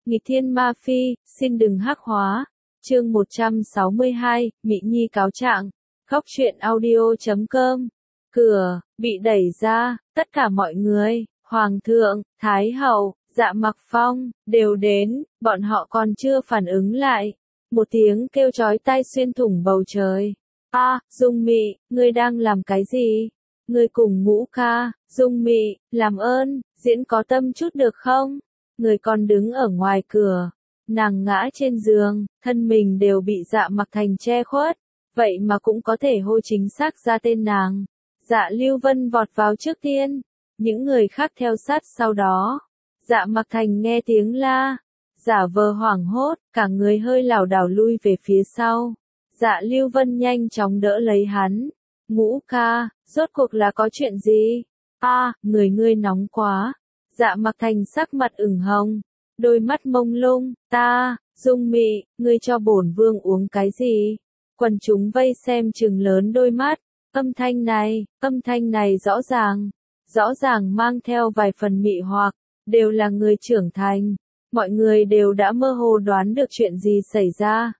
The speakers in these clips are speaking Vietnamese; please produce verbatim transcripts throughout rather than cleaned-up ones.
Nghịch thiên ma phi, xin đừng hắc hóa. Chương một trăm sáu mươi hai, Mị Nhi cáo trạng. Góc truyện audio chấm com. Cửa bị đẩy ra, tất cả mọi người, hoàng thượng, thái hậu, Dạ Mặc Phong đều đến, bọn họ còn chưa phản ứng lại, một tiếng kêu chói tai xuyên thủng bầu trời. A, à, Dung Mị, ngươi đang làm cái gì? Ngươi cùng Ngũ ca, Dung Mị, làm ơn, diễn có tâm chút được không? Người còn đứng ở ngoài cửa, nàng ngã trên giường, thân mình đều bị Dạ Mặc Thành che khuất, vậy mà cũng có thể hô chính xác ra tên nàng. Dạ Lưu Vân vọt vào trước tiên, những người khác theo sát sau đó. Dạ Mặc Thành nghe tiếng la, giả vờ hoảng hốt, cả người hơi lảo đảo lui về phía sau. Dạ Lưu Vân nhanh chóng đỡ lấy hắn. Ngũ ca, rốt cuộc là có chuyện gì? A, à, người ngươi nóng quá. Dạ Mặc Thành sắc mặt ửng hồng, đôi mắt mông lung. Ta, Dung Mị, ngươi cho bổn vương uống cái gì? Quần chúng vây xem trừng lớn đôi mắt. Âm thanh này, âm thanh này rõ ràng, rõ ràng mang theo vài phần mị hoặc, đều là người trưởng thành. Mọi người đều đã mơ hồ đoán được chuyện gì xảy ra.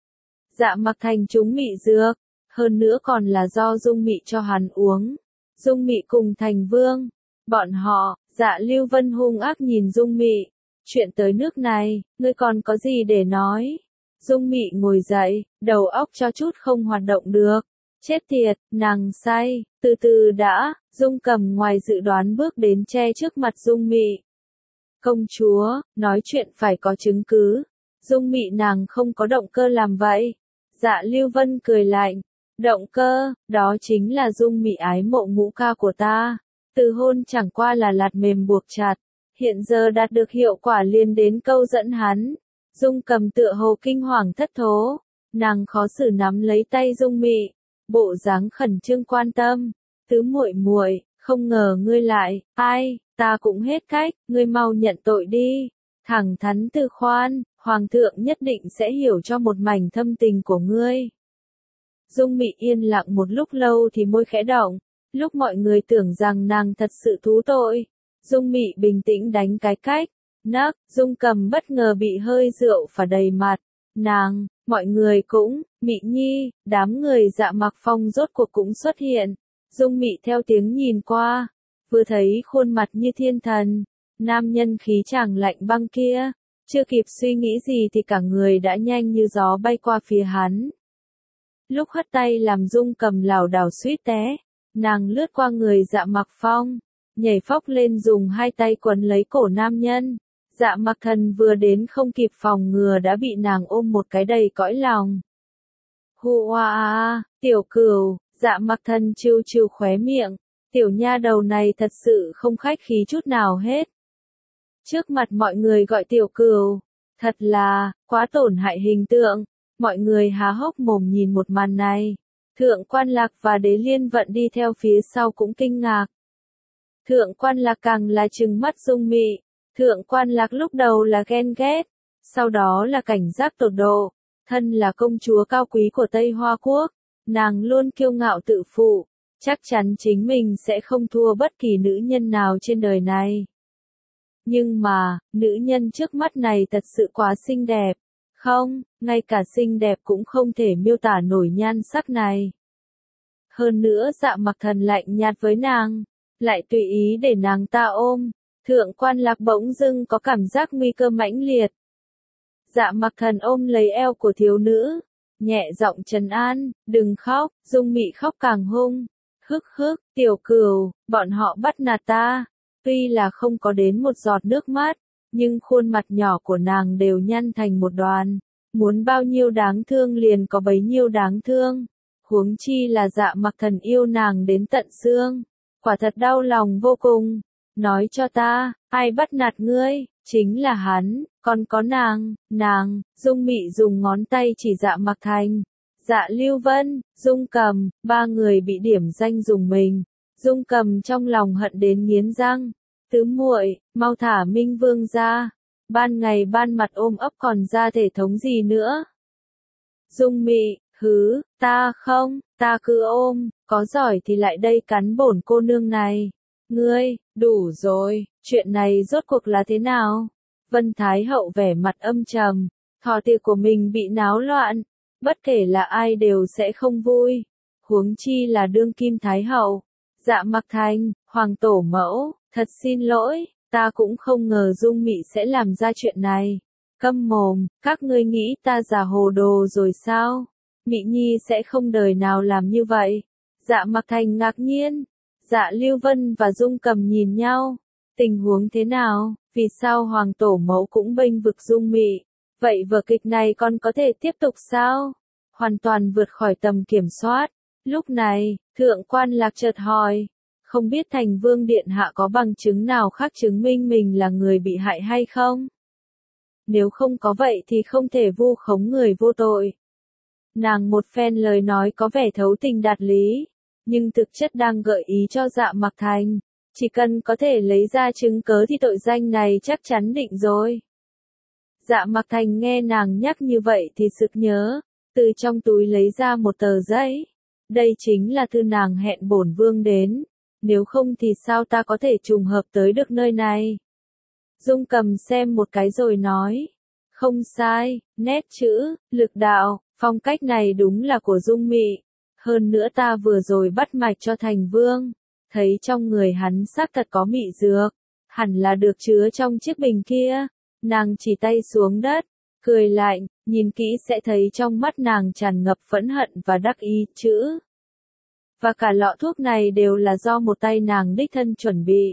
Dạ Mặc Thành trúng mị dược, hơn nữa còn là do Dung Mị cho hắn uống. Dung Mị cùng Thành Vương, bọn họ, Dạ Lưu Vân hung ác nhìn Dung Mị. Chuyện tới nước này, ngươi còn có gì để nói? Dung Mị ngồi dậy, đầu óc cho chút không hoạt động được. Chết tiệt, nàng say, từ từ đã, Dung Cầm ngoài dự đoán bước đến che trước mặt Dung Mị. Công chúa, nói chuyện phải có chứng cứ. Dung Mị nàng không có động cơ làm vậy. Dạ Lưu Vân cười lạnh. Động cơ, đó chính là Dung Mị ái mộ Ngũ ca của ta. Từ hôn chẳng qua là lạt mềm buộc chặt. Hiện giờ đạt được hiệu quả liền đến câu dẫn hắn. Dung Cầm tựa hồ kinh hoàng thất thố. Nàng khó xử nắm lấy tay Dung Mị, bộ dáng khẩn trương quan tâm. Tứ muội muội, không ngờ ngươi lại, ai, ta cũng hết cách, ngươi mau nhận tội đi. Thẳng thắn từ khoan, hoàng thượng nhất định sẽ hiểu cho một mảnh thâm tình của ngươi. Dung Mị yên lặng một lúc lâu thì môi khẽ động, lúc mọi người tưởng rằng nàng thật sự thú tội. Dung Mị bình tĩnh đánh cái cách, nấc, Dung Cầm bất ngờ bị hơi rượu phả đầy mặt. Nàng, mọi người cũng, Mị Nhi, đám người Dạ Mặc Phong rốt cuộc cũng xuất hiện. Dung Mị theo tiếng nhìn qua, vừa thấy khuôn mặt như thiên thần, nam nhân khí chàng lạnh băng kia, chưa kịp suy nghĩ gì thì cả người đã nhanh như gió bay qua phía hắn. Lúc hất tay làm Dung Cầm lảo đảo suýt té, nàng lướt qua người Dạ Mặc Phong, nhảy phóc lên dùng hai tay quấn lấy cổ nam nhân. Dạ Mặc Thần vừa đến không kịp phòng ngừa đã bị nàng ôm một cái đầy cõi lòng. Hù oa a, tiểu cừu, Dạ Mặc Thần chiêu chiêu khóe miệng, tiểu nha đầu này thật sự không khách khí chút nào hết. Trước mặt mọi người gọi tiểu cừu, thật là, quá tổn hại hình tượng, mọi người há hốc mồm nhìn một màn này. Thượng Quan Lạc và Đế Liên Vận đi theo phía sau cũng kinh ngạc. Thượng Quan Lạc càng là trừng mắt Dung Mị. Thượng Quan Lạc lúc đầu là ghen ghét, sau đó là cảnh giác tột độ. Thân là công chúa cao quý của Tây Hoa Quốc, nàng luôn kiêu ngạo tự phụ, chắc chắn chính mình sẽ không thua bất kỳ nữ nhân nào trên đời này. Nhưng mà, nữ nhân trước mắt này thật sự quá xinh đẹp. Không, ngay cả xinh đẹp cũng không thể miêu tả nổi nhan sắc này. Hơn nữa Dạ Mặc Thần lạnh nhạt với nàng, lại tùy ý để nàng ta ôm. Thượng Quan Lạc bỗng dưng có cảm giác nguy cơ mãnh liệt. Dạ Mặc Thần ôm lấy eo của thiếu nữ, nhẹ giọng trấn an, đừng khóc. Dung Mị khóc càng hung. Hức hức, tiểu cừu, bọn họ bắt nạt ta. Tuy là không có đến một giọt nước mắt, nhưng khuôn mặt nhỏ của nàng đều nhăn thành một đoàn. Muốn bao nhiêu đáng thương liền có bấy nhiêu đáng thương. Huống chi là Dạ Mặc Thần yêu nàng đến tận xương. Quả thật đau lòng vô cùng. Nói cho ta, ai bắt nạt ngươi? Chính là hắn, còn có nàng, nàng. Dung Mị dùng ngón tay chỉ Dạ Mặc Thành. Dạ Lưu Vân, Dung Cầm, ba người bị điểm danh dùng mình. Dung Cầm trong lòng hận đến nghiến răng. Tứ muội, mau thả Minh Vương ra. Ban ngày ban mặt ôm ấp còn ra thể thống gì nữa? Dung Mị, hứ, ta không, ta cứ ôm, có giỏi thì lại đây cắn bổn cô nương này. Ngươi, đủ rồi, chuyện này rốt cuộc là thế nào? Vân Thái Hậu vẻ mặt âm trầm, thọ tiệc của mình bị náo loạn, bất kể là ai đều sẽ không vui, huống chi là đương kim Thái Hậu. Dạ Mặc Thành, Hoàng tổ mẫu, thật xin lỗi, ta cũng không ngờ Dung Mị sẽ làm ra chuyện này. Câm mồm, các ngươi nghĩ ta già hồ đồ rồi sao? Mị Nhi sẽ không đời nào làm như vậy. Dạ Mặc Thành ngạc nhiên. Dạ Lưu Vân và Dung Cầm nhìn nhau. Tình huống thế nào? Vì sao Hoàng tổ mẫu cũng bênh vực Dung Mị? Vậy vở kịch này còn có thể tiếp tục sao? Hoàn toàn vượt khỏi tầm kiểm soát. Lúc này, thượng quan lạc chợt hỏi. Không biết Thành Vương Điện Hạ có bằng chứng nào khác chứng minh mình là người bị hại hay không? Nếu không có vậy thì không thể vu khống người vô tội. Nàng một phen lời nói có vẻ thấu tình đạt lý, nhưng thực chất đang gợi ý cho Dạ Mặc Thành. Chỉ cần có thể lấy ra chứng cớ thì tội danh này chắc chắn định rồi. Dạ Mặc Thành nghe nàng nhắc như vậy thì sực nhớ, từ trong túi lấy ra một tờ giấy. Đây chính là thư nàng hẹn bổn vương đến, nếu không thì sao ta có thể trùng hợp tới được nơi này. Dung Cầm xem một cái rồi nói, không sai, nét chữ, lực đạo, phong cách này đúng là của Dung Mị. Hơn nữa ta vừa rồi bắt mạch cho Thành Vương, thấy trong người hắn xác thật có mị dược, hẳn là được chứa trong chiếc bình kia. Nàng chỉ tay xuống đất, cười lạnh, nhìn kỹ sẽ thấy trong mắt nàng tràn ngập phẫn hận và đắc ý chữ. Và cả lọ thuốc này đều là do một tay nàng đích thân chuẩn bị.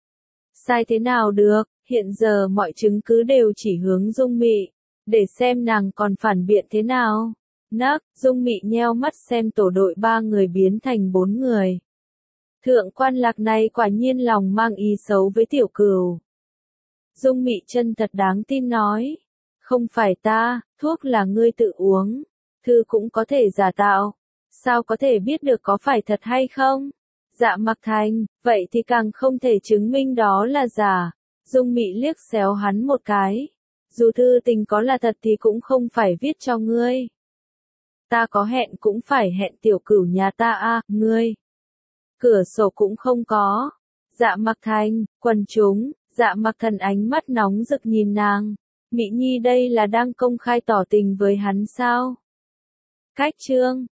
Sai thế nào được, hiện giờ mọi chứng cứ đều chỉ hướng Dung Mị, để xem nàng còn phản biện thế nào. Nấc, Dung Mị nheo mắt xem tổ đội ba người biến thành bốn người. Thượng quan lạc này quả nhiên lòng mang ý xấu với tiểu cửu. Dung Mị chân thật đáng tin nói, không phải ta, thuốc là ngươi tự uống, thư cũng có thể giả tạo, sao có thể biết được có phải thật hay không? Dạ Mặc Thành, vậy thì càng không thể chứng minh đó là giả. Dung Mị liếc xéo hắn một cái, dù thư tình có là thật thì cũng không phải viết cho ngươi. Ta có hẹn cũng phải hẹn tiểu cửu nhà ta à, ngươi. Cửa sổ cũng không có. Dạ Mặc Thành, quần chúng, Dạ Mặc Thần ánh mắt nóng rực nhìn nàng. Mị Nhi đây là đang công khai tỏ tình với hắn sao? Cách chương